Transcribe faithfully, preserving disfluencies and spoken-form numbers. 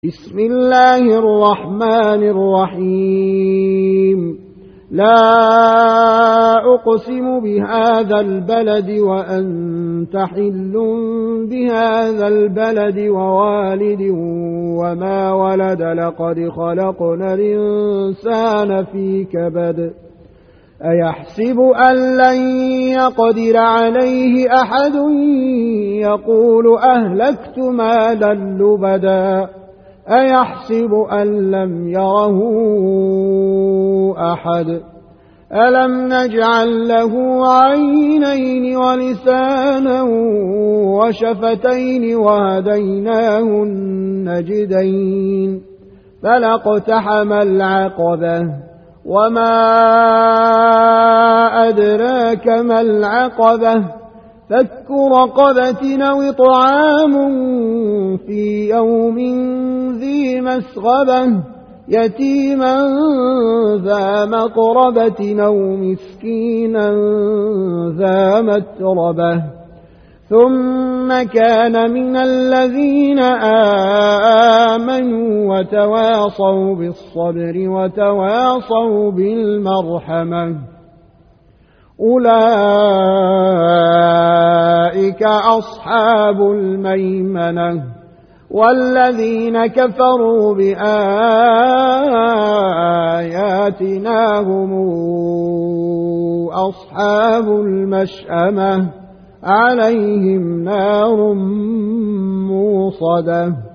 بسم الله الرحمن الرحيم لا أقسم بهذا البلد وأنت حل بهذا البلد ووالد وما ولد لقد خلقنا الإنسان في كبد أيحسب أن لن يقدر عليه أحد يقول أهلكت مالا لبدا أيحسب أن لم يره أحد ألم نجعل له عينين ولسانا وشفتين وهديناه النجدين فلاقتحم العقبة وما أدراك ما العقبة فك رقبة أو إطعام في يوم ذي مسغبة يتيما ذا مقربة أو مسكينا ذا متربة ثم كان من الذين آمنوا وتواصوا بالصبر وتواصوا بالمرحمة أولئك أصحاب الميمنة والذين كفروا بآياتنا هم أصحاب المشأمة عليهم نار موصدة.